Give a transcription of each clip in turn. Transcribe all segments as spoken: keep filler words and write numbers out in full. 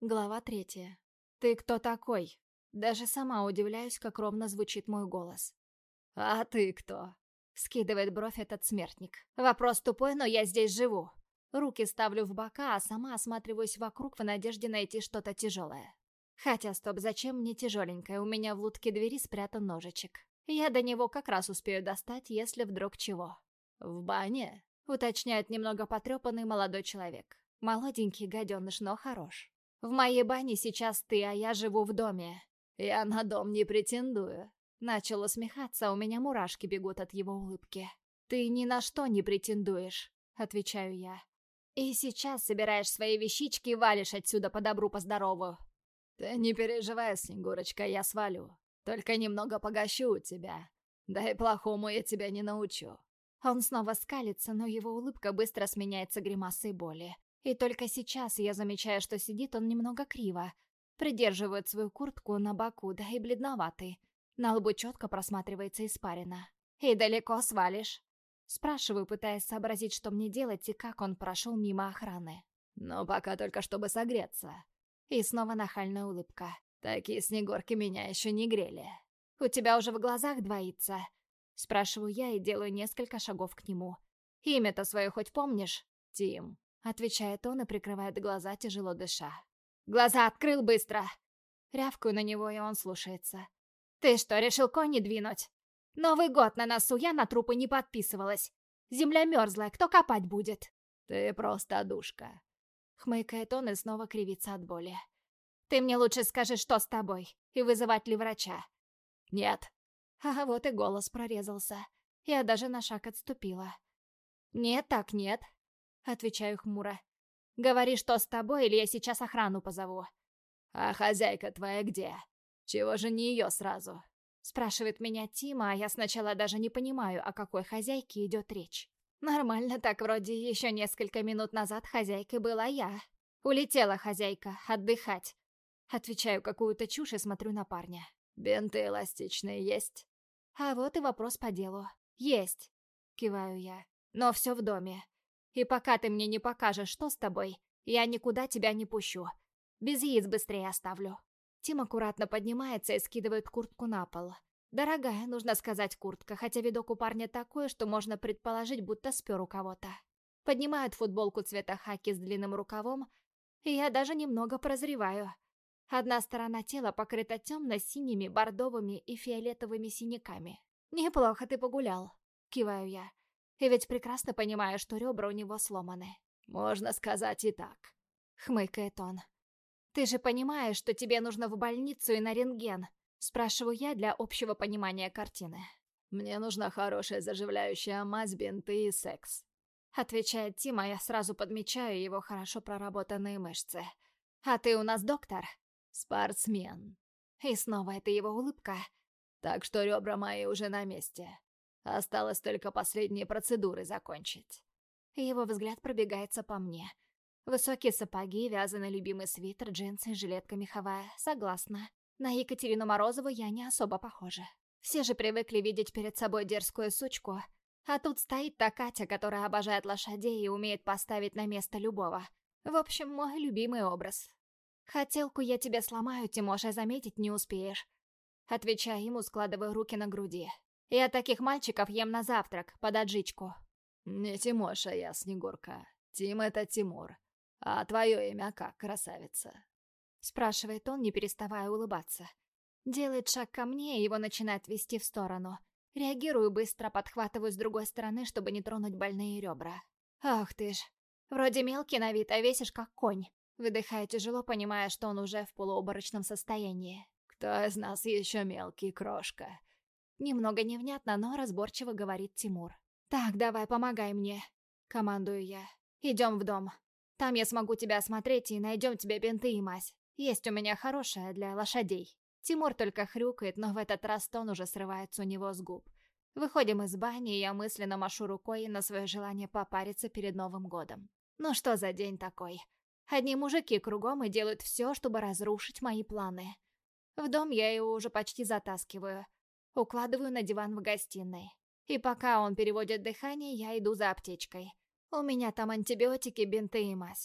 Глава третья. «Ты кто такой?» Даже сама удивляюсь, как ровно звучит мой голос. «А ты кто?» Скидывает бровь этот смертник. «Вопрос тупой, но я здесь живу». Руки ставлю в бока, а сама осматриваюсь вокруг в надежде найти что-то тяжелое. Хотя, стоп, зачем мне тяжеленькое? У меня в лутке двери спрятан ножичек. Я до него как раз успею достать, если вдруг чего. «В бане?» — уточняет немного потрепанный молодой человек. Молоденький гаденыш, но хорош. «В моей бане сейчас ты, а я живу в доме». «Я на дом не претендую». Начал усмехаться, у меня мурашки бегут от его улыбки. «Ты ни на что не претендуешь», — отвечаю я. «И сейчас собираешь свои вещички и валишь отсюда по добру, по здорову». «Ты не переживай, Снегурочка, я свалю. Только немного погощу у тебя. Да и плохому я тебя не научу». Он снова скалится, но его улыбка быстро сменяется гримасой боли. И только сейчас я замечаю, что сидит он немного криво. Придерживает свою куртку на боку, да и бледноватый. На лбу четко просматривается испарина. «И далеко свалишь?» Спрашиваю, пытаясь сообразить, что мне делать и как он прошел мимо охраны. «Но пока только чтобы согреться». И снова нахальная улыбка. «Такие снегурки меня еще не грели». «У тебя уже в глазах двоится?» Спрашиваю я и делаю несколько шагов к нему. «Имя-то свое хоть помнишь?» «Тим», — отвечает он и прикрывает глаза, тяжело дыша. «Глаза открыл быстро!» Рявкаю на него, и он слушается. «Ты что, решил кони двинуть? Новый год на носу, я на трупы не подписывалась. Земля мерзлая, кто копать будет?» «Ты просто душка», — хмыкает он и снова кривится от боли. «Ты мне лучше скажи, что с тобой, и вызывать ли врача?» «Нет». А вот и голос прорезался. Я даже на шаг отступила. «Нет, так нет», — отвечаю хмуро. «Говори, что с тобой, или я сейчас охрану позову». «А хозяйка твоя где? Чего же не ее сразу?» Спрашивает меня Тима, а я сначала даже не понимаю, о какой хозяйке идет речь. Нормально так, вроде еще несколько минут назад хозяйкой была я. Улетела хозяйка, отдыхать. Отвечаю какую-то чушь и смотрю на парня. «Бинты эластичные есть?» А вот и вопрос по делу. «Есть», — киваю я, — «но все в доме. И пока ты мне не покажешь, что с тобой, я никуда тебя не пущу. Без яиц быстрее оставлю». Тим аккуратно поднимается и скидывает куртку на пол. Дорогая, нужно сказать, куртка, хотя видок у парня такой, что можно предположить, будто спер у кого-то. Поднимает футболку цвета хаки с длинным рукавом, и я даже немного прозреваю. Одна сторона тела покрыта темно-синими, бордовыми и фиолетовыми синяками. «Неплохо ты погулял», — киваю я. И ведь прекрасно понимаю, что ребра у него сломаны. «Можно сказать и так», — хмыкает он. «Ты же понимаешь, что тебе нужно в больницу и на рентген?» — спрашиваю я для общего понимания картины. «Мне нужна хорошая заживляющая мазь, бинты и секс», — отвечает Тима, я сразу подмечаю его хорошо проработанные мышцы. «А ты у нас доктор?» «Спортсмен». И снова это его улыбка. «Так что ребра мои уже на месте. Осталось только последние процедуры закончить». Его взгляд пробегается по мне. Высокие сапоги, вязаный любимый свитер, джинсы, жилетка меховая. Согласна. На Екатерину Морозову я не особо похожа. Все же привыкли видеть перед собой дерзкую сучку. А тут стоит та Катя, которая обожает лошадей и умеет поставить на место любого. В общем, мой любимый образ. «Хотелку я тебе сломаю, Тимоша, заметить не успеешь». Отвечаю ему, складывая руки на груди. «Я таких мальчиков ем на завтрак, под аджичку». «Не Тимоша я, Снегурка. Тим — это Тимур. А твое имя как, красавица?» Спрашивает он, не переставая улыбаться. Делает шаг ко мне, и его начинает вести в сторону. Реагирую быстро, подхватываю с другой стороны, чтобы не тронуть больные ребра. «Ах ты ж, вроде мелкий на вид, а весишь как конь». Выдыхая тяжело, понимая, что он уже в полуобморочном состоянии. «Кто из нас еще мелкий, крошка?» Немного невнятно, но разборчиво говорит Тимур. «Так, давай, помогай мне», — командую я. «Идем в дом. Там я смогу тебя осмотреть и найдем тебе бинты и мазь. Есть у меня хорошая для лошадей». Тимур только хрюкает, но в этот раз тон уже срывается у него с губ. Выходим из бани, и я мысленно машу рукой на свое желание попариться перед Новым годом. Ну что за день такой? Одни мужики кругом и делают все, чтобы разрушить мои планы. В дом я его уже почти затаскиваю. Укладываю на диван в гостиной. И пока он переводит дыхание, я иду за аптечкой. У меня там антибиотики, бинты и мазь.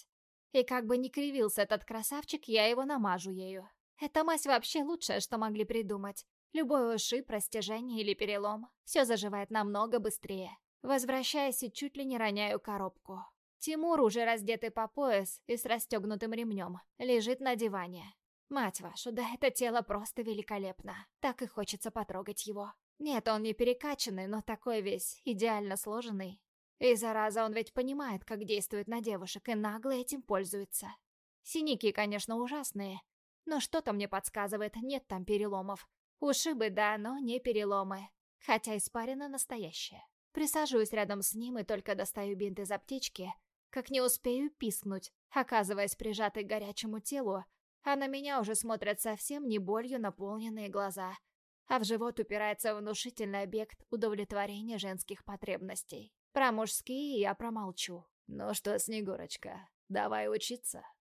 И как бы ни кривился этот красавчик, я его намажу ею. Эта мазь вообще лучшее, что могли придумать. Любой ушиб, растяжение или перелом, все заживает намного быстрее. Возвращаясь и чуть ли не роняю коробку. Тимур, уже раздетый по пояс и с расстегнутым ремнем, лежит на диване. Мать вашу, да это тело просто великолепно. Так и хочется потрогать его. Нет, он не перекачанный, но такой весь идеально сложенный. И зараза, он ведь понимает, как действует на девушек, и нагло этим пользуется. Синяки, конечно, ужасные, но что-то мне подсказывает, нет там переломов. Ушибы, да, но не переломы. Хотя испарина настоящая. Присаживаюсь рядом с ним и только достаю бинт из аптечки, как не успею пискнуть, оказываясь прижатой к горячему телу, а на меня уже смотрят совсем не болью наполненные глаза, а в живот упирается внушительный объект удовлетворения женских потребностей. Про мужские я промолчу. «Ну что, Снегурочка, давай учиться».